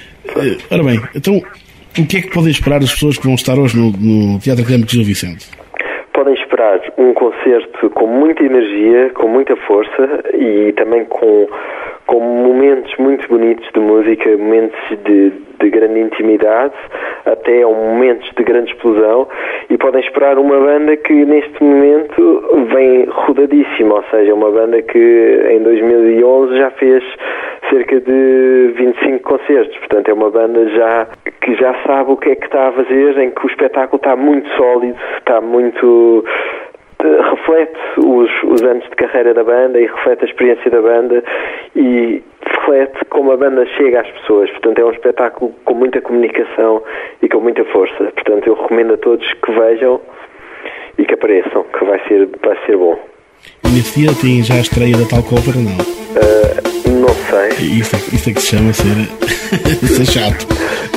Ora bem, então o que é que podem esperar as pessoas que vão estar hoje no Teatro Académico de Gil Vicente? Podem esperar um concerto com muita energia, com muita força e também com momentos muito bonitos de música, momentos de grande intimidade, até momentos de grande explosão, e podem esperar uma banda que neste momento vem rodadíssima, ou seja, uma banda que em 2011 já fez cerca de 25 concertos, portanto é uma banda que já sabe o que é que está a fazer, em que o espetáculo está muito sólido, está muito reflete os anos de carreira da banda e reflete a experiência da banda e reflete como a banda chega às pessoas. Portanto, é um espetáculo com muita comunicação e com muita força. Portanto, eu recomendo a todos que vejam e que apareçam, que vai ser bom. E nesse dia tem já a estreia da tal cover, não? Não sei. Isso é que se chama ser chato.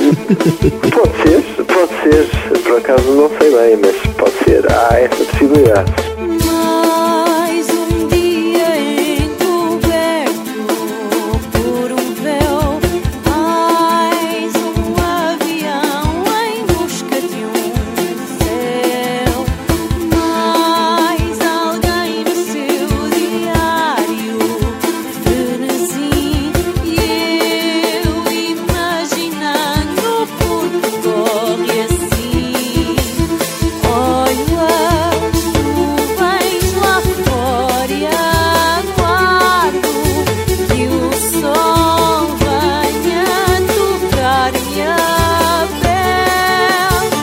Pode ser. Por acaso não sei bem, mas pode ser. Há essa possibilidade. Mais um dia encoberto por um véu, mais um avião em busca de um céu, mais alguém no seu diário frenesim e eu imaginando porque corre assim. Olha, tu vens lá fora e aguardo que o sol venha tocar-me a pele.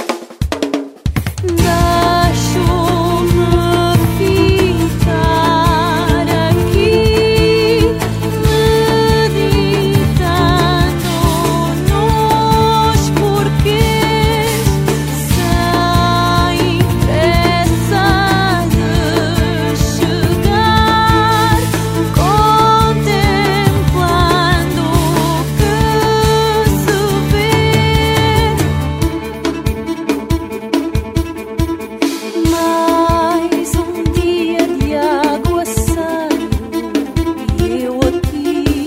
Deixo-me ficar aqui, meditando nos porquês, sem pressa de chegar, contemplando o que se vê. Mais um dia de aguaceiro e eu aqui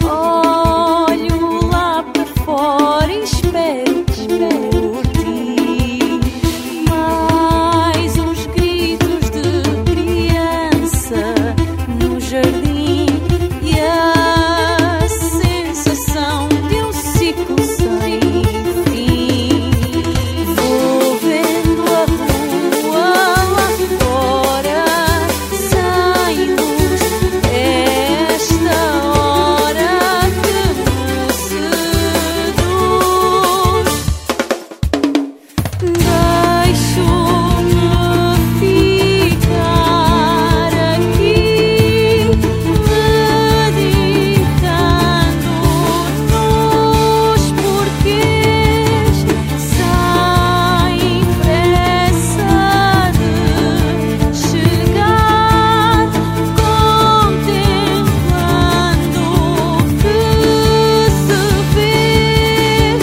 olho lá para fora e espero por ti. Mais uns gritos de criança no jardim e a sensação de um ciclo sem fim. Vou vendo a rua lá fora sem luz, é esta hora que me seduz. Deixo-me ficar aqui, meditando nos porquês, sem pressa de chegar, contemplando o que se vê.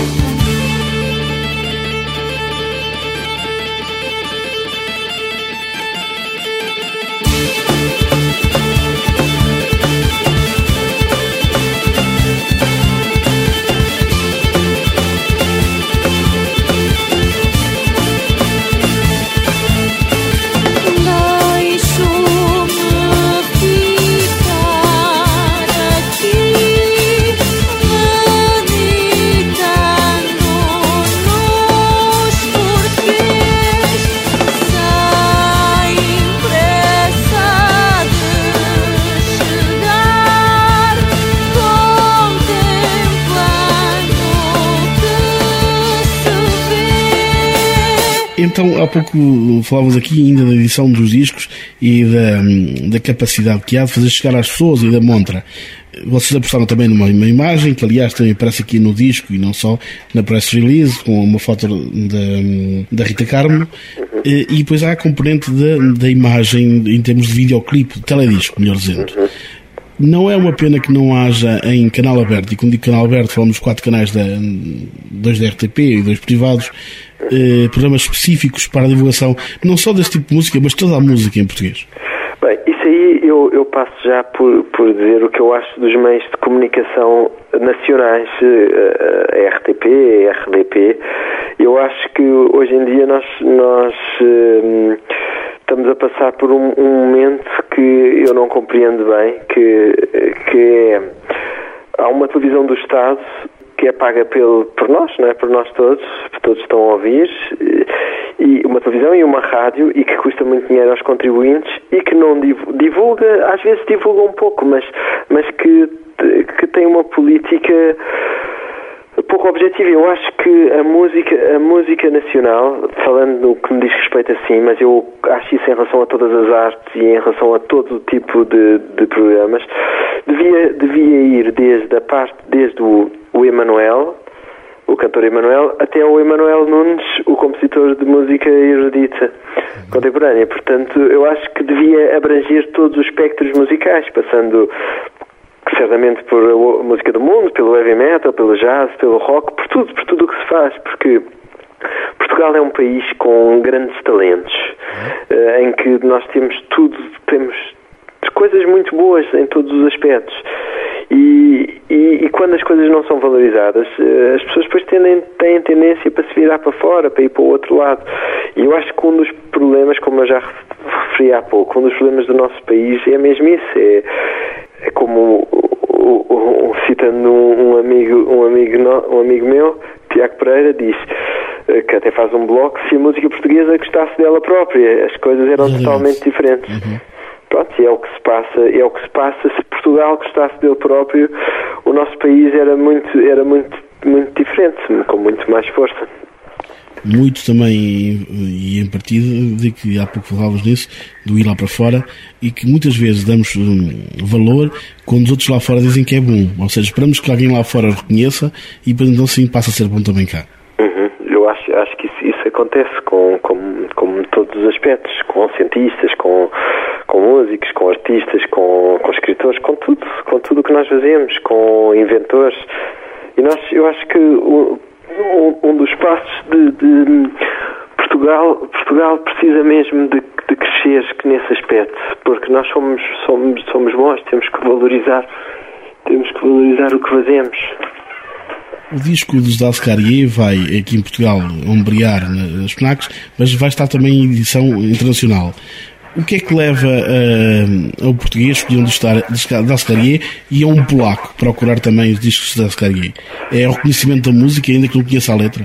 Deixo-me ficar aqui, meditando nos porquês, sem pressa de chegar, contemplando o que se vê. Então, há pouco falávamos aqui ainda da edição dos discos e da capacidade que há de fazer chegar às pessoas e da montra. Vocês apostaram também numa imagem, que aliás também aparece aqui no disco e não só, na press release, com uma foto da Rita Carmo, e depois há a componente da imagem em termos de videoclipe, de teledisco, melhor dizendo. Não é uma pena que não haja em canal aberto, e quando digo canal aberto falamos de 4 canais, 2 da RTP e 2 privados, programas específicos para a divulgação, não só desse tipo de música, mas toda a música em português. Bem, isso aí eu passo já por dizer o que eu acho dos meios de comunicação nacionais, a RTP, a RDP. Eu acho que hoje em dia nós estamos a passar por um momento que eu não compreendo bem, que é, há uma televisão do Estado que é paga por nós, não é? Por nós todos estão a ouvir, e uma televisão e uma rádio, e que custa muito dinheiro aos contribuintes, e que não divulga, às vezes divulga um pouco, mas que tem uma política pouco objetivo. Eu acho que a música nacional, falando no que me diz respeito assim, mas eu acho isso em relação a todas as artes e em relação a todo o tipo de programas, devia ir desde o Emanuel, o cantor Emanuel, até o Emanuel Nunes, o compositor de música erudita contemporânea. Portanto, eu acho que devia abranger todos os espectros musicais, passando certamente por a música do mundo, pelo heavy metal, pelo jazz, pelo rock, por tudo o que se faz, porque Portugal é um país com grandes talentos, em que nós temos coisas muito boas em todos os aspectos. E quando as coisas não são valorizadas, as pessoas depois têm tendência para se virar para fora, para ir para o outro lado. E eu acho que um dos problemas, como eu já referi há pouco, um dos problemas do nosso país é mesmo isso. É como, citando um amigo meu, Tiago Pereira, diz, que até faz um blog, se a música portuguesa gostasse dela própria, as coisas eram totalmente diferentes. Pronto, e é o que se passa. Se Portugal gostasse dele próprio, o nosso país era muito diferente, com muito mais força. Muito também, e em partido, de que há pouco falávamos nisso, do ir lá para fora, e que muitas vezes damos valor quando os outros lá fora dizem que é bom. Ou seja, esperamos que alguém lá fora reconheça e depois então sim passa a ser bom também cá. Eu acho que isso acontece com todos os aspectos, com cientistas, com músicos, com artistas, com escritores, com tudo o que nós fazemos, com inventores. E eu acho que um dos passos de Portugal precisa mesmo de crescer nesse aspecto, porque nós somos bons, temos que valorizar o que fazemos. O disco dos Dalscarier vai aqui em Portugal ombrear nas FNACs, mas vai estar também em edição internacional. O que é que leva ao português escolher um disco de Dalscarier e a um polaco procurar também os discos de Dalscarier? É o reconhecimento da música, ainda que não conheça a letra?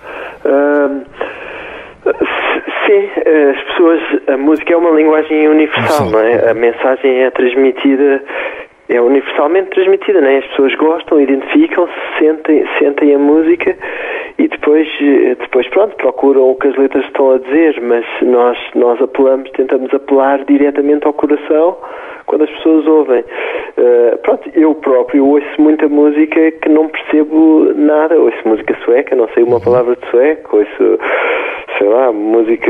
Sim, as pessoas, a música é uma linguagem universal, não é? A mensagem é transmitida, é universalmente transmitida, não é? As pessoas gostam, identificam-se, sentem a música e depois pronto, procuram o que as letras estão a dizer, mas nós tentamos apelar diretamente ao coração quando as pessoas ouvem. Pronto, eu próprio ouço muita música que não percebo nada, ouço música sueca, não sei uma palavra de sueco, ouço, sei lá, música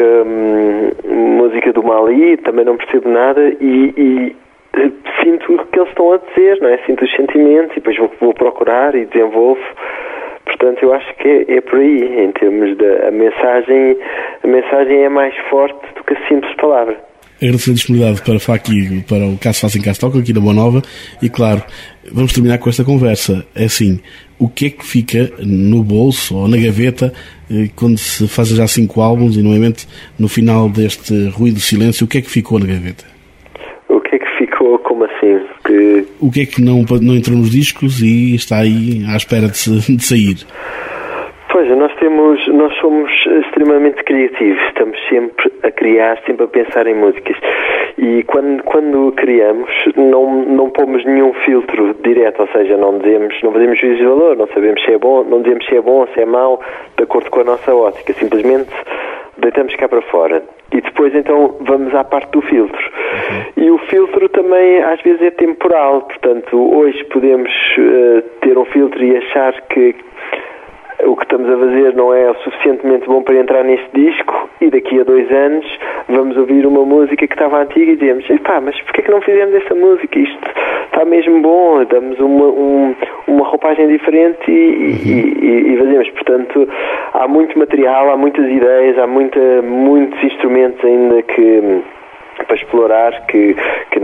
do Mali, também não percebo nada e sinto o que eles estão a dizer, não é? Sinto os sentimentos e depois vou procurar e desenvolvo. Portanto, eu acho que é por aí, em termos a mensagem é mais forte do que a simples palavra. Agradecer a disponibilidade para o Caso Faz em Casa Toca, aqui na Boa Nova, e claro, vamos terminar com esta conversa. É assim, o que é que fica no bolso ou na gaveta quando se faz já 5 álbuns e, normalmente, no final deste ruído do silêncio, o que é que ficou na gaveta? O que é que ficou, como assim? O que é que não entrou nos discos e está aí à espera de sair? Pois, nós somos extremamente criativos, estamos sempre a criar, sempre a pensar em músicas. E quando criamos, não pomos nenhum filtro direto, ou seja, não fazemos juízo de valor, não sabemos se é bom, não dizemos se é bom, se é mau, de acordo com a nossa ótica, simplesmente deitamos cá para fora. E depois então vamos à parte do filtro. E o filtro também às vezes é temporal, portanto hoje podemos ter um filtro e achar que o que estamos a fazer não é o suficientemente bom para entrar neste disco e daqui a 2 anos vamos ouvir uma música que estava antiga e dizemos, mas porquê que não fizemos essa música? Isto está mesmo bom, damos uma roupagem diferente e fazemos. Portanto, há muito material, há muitas ideias, há muitos instrumentos ainda para explorar que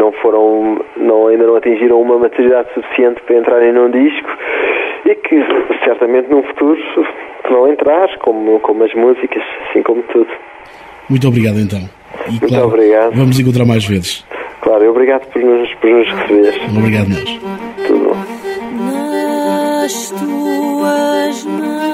ainda não atingiram uma maturidade suficiente para entrarem num disco e que certamente num futuro vão entrar, como as músicas, assim como tudo. Muito obrigado então. E, muito claro, obrigado. Vamos encontrar mais vezes. Claro, obrigado por nos receber. Obrigado nós. Tudo bom. Nas tuas mãos